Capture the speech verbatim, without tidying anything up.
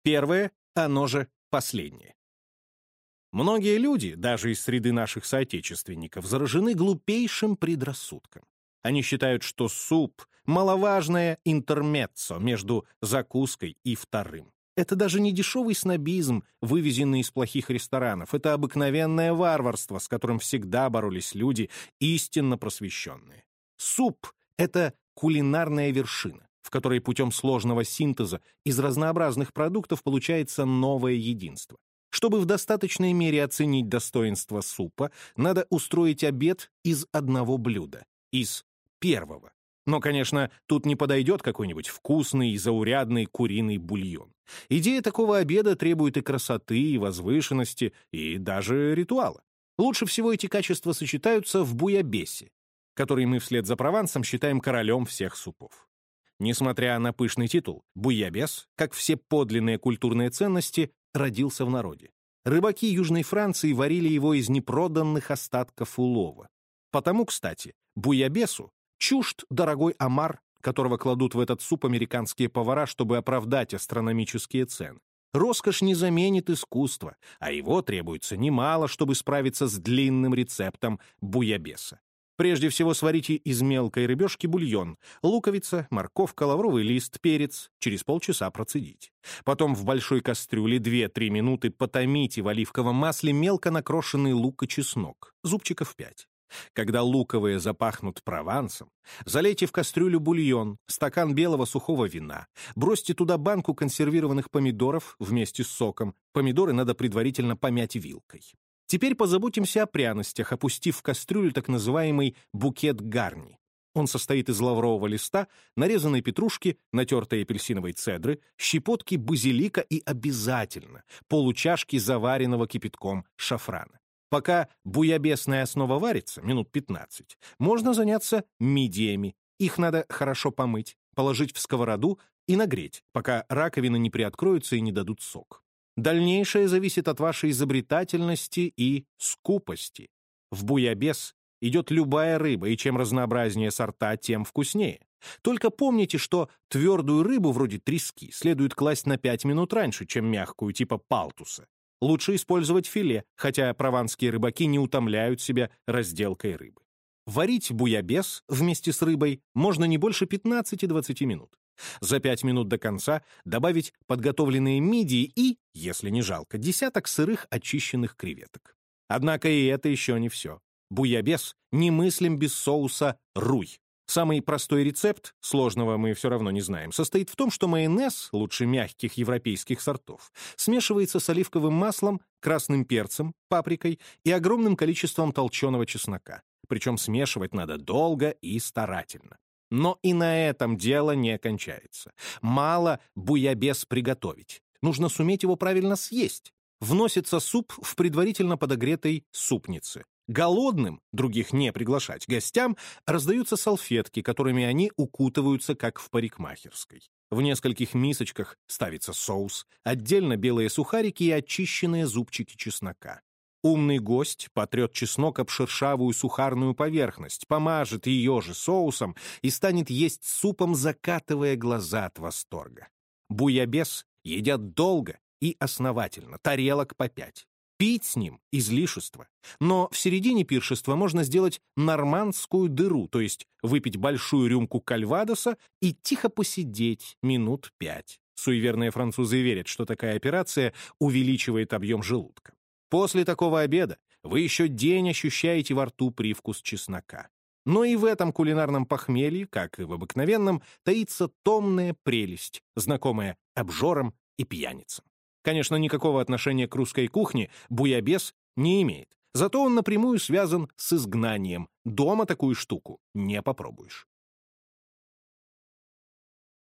Первое, оно же последнее. Многие люди, даже из среды наших соотечественников, заражены глупейшим предрассудком. Они считают, что суп — маловажное интермеццо между закуской и вторым. Это даже не дешевый снобизм, вывезенный из плохих ресторанов. Это обыкновенное варварство, с которым всегда боролись люди, истинно просвещенные. Суп — это кулинарная вершина, в которой путем сложного синтеза из разнообразных продуктов получается новое единство. Чтобы в достаточной мере оценить достоинство супа, надо устроить обед из одного блюда, из первого. Но, конечно, тут не подойдет какой-нибудь вкусный и заурядный куриный бульон. Идея такого обеда требует и красоты, и возвышенности, и даже ритуала. Лучше всего эти качества сочетаются в буябесе, который мы вслед за Провансом считаем королем всех супов. Несмотря на пышный титул, буябес, как все подлинные культурные ценности, родился в народе. Рыбаки Южной Франции варили его из непроданных остатков улова. Потому, кстати, буябесу чужд дорогой омар, которого кладут в этот суп американские повара, чтобы оправдать астрономические цены. Роскошь не заменит искусство, а его требуется немало, чтобы справиться с длинным рецептом буябеса. Прежде всего сварите из мелкой рыбешки бульон, луковица, морковка, лавровый лист, перец, через полчаса процедить. Потом в большой кастрюле две-три минуты потомите в оливковом масле мелко накрошенный лук и чеснок, зубчиков пять. Когда луковые запахнут провансом, залейте в кастрюлю бульон, стакан белого сухого вина, бросьте туда банку консервированных помидоров вместе с соком. Помидоры надо предварительно помять вилкой. Теперь позаботимся о пряностях, опустив в кастрюлю так называемый букет гарни. Он состоит из лаврового листа, нарезанной петрушки, натертой апельсиновой цедры, щепотки базилика и обязательно получашки заваренного кипятком шафрана. Пока буябесная основа варится, минут пятнадцать, можно заняться мидиями. Их надо хорошо помыть, положить в сковороду и нагреть, пока раковины не приоткроются и не дадут сок. Дальнейшее зависит от вашей изобретательности и скупости. В буябес идет любая рыба, и чем разнообразнее сорта, тем вкуснее. Только помните, что твердую рыбу, вроде трески, следует класть на пять минут раньше, чем мягкую, типа палтуса. Лучше использовать филе, хотя прованские рыбаки не утомляют себя разделкой рыбы. Варить буябес вместе с рыбой можно не больше пятнадцати-двадцати минут. За пять минут до конца добавить подготовленные мидии и, если не жалко, десяток сырых очищенных креветок. Однако и это еще не все. Буябес немыслим без соуса руй. Самый простой рецепт, сложного мы все равно не знаем, состоит в том, что майонез, лучше мягких европейских сортов, смешивается с оливковым маслом, красным перцем, паприкой и огромным количеством толченого чеснока. Причем смешивать надо долго и старательно. Но и на этом дело не кончается. Мало буябес приготовить. Нужно суметь его правильно съесть. Вносится суп в предварительно подогретой супнице. Голодным, других не приглашать, гостям раздаются салфетки, которыми они укутываются, как в парикмахерской. В нескольких мисочках ставится соус, отдельно белые сухарики и очищенные зубчики чеснока. Умный гость потрет чеснок об шершавую сухарную поверхность, помажет ее же соусом и станет есть супом, закатывая глаза от восторга. Буябес едят долго и основательно, тарелок по пять. Пить с ним — излишество. Но в середине пиршества можно сделать нормандскую дыру, то есть выпить большую рюмку кальвадоса и тихо посидеть минут пять. Суеверные французы верят, что такая операция увеличивает объем желудка. После такого обеда вы еще день ощущаете во рту привкус чеснока. Но и в этом кулинарном похмелье, как и в обыкновенном, таится томная прелесть, знакомая обжорам и пьяницам. Конечно, никакого отношения к русской кухне буябес не имеет, зато он напрямую связан с изгнанием. Дома такую штуку не попробуешь.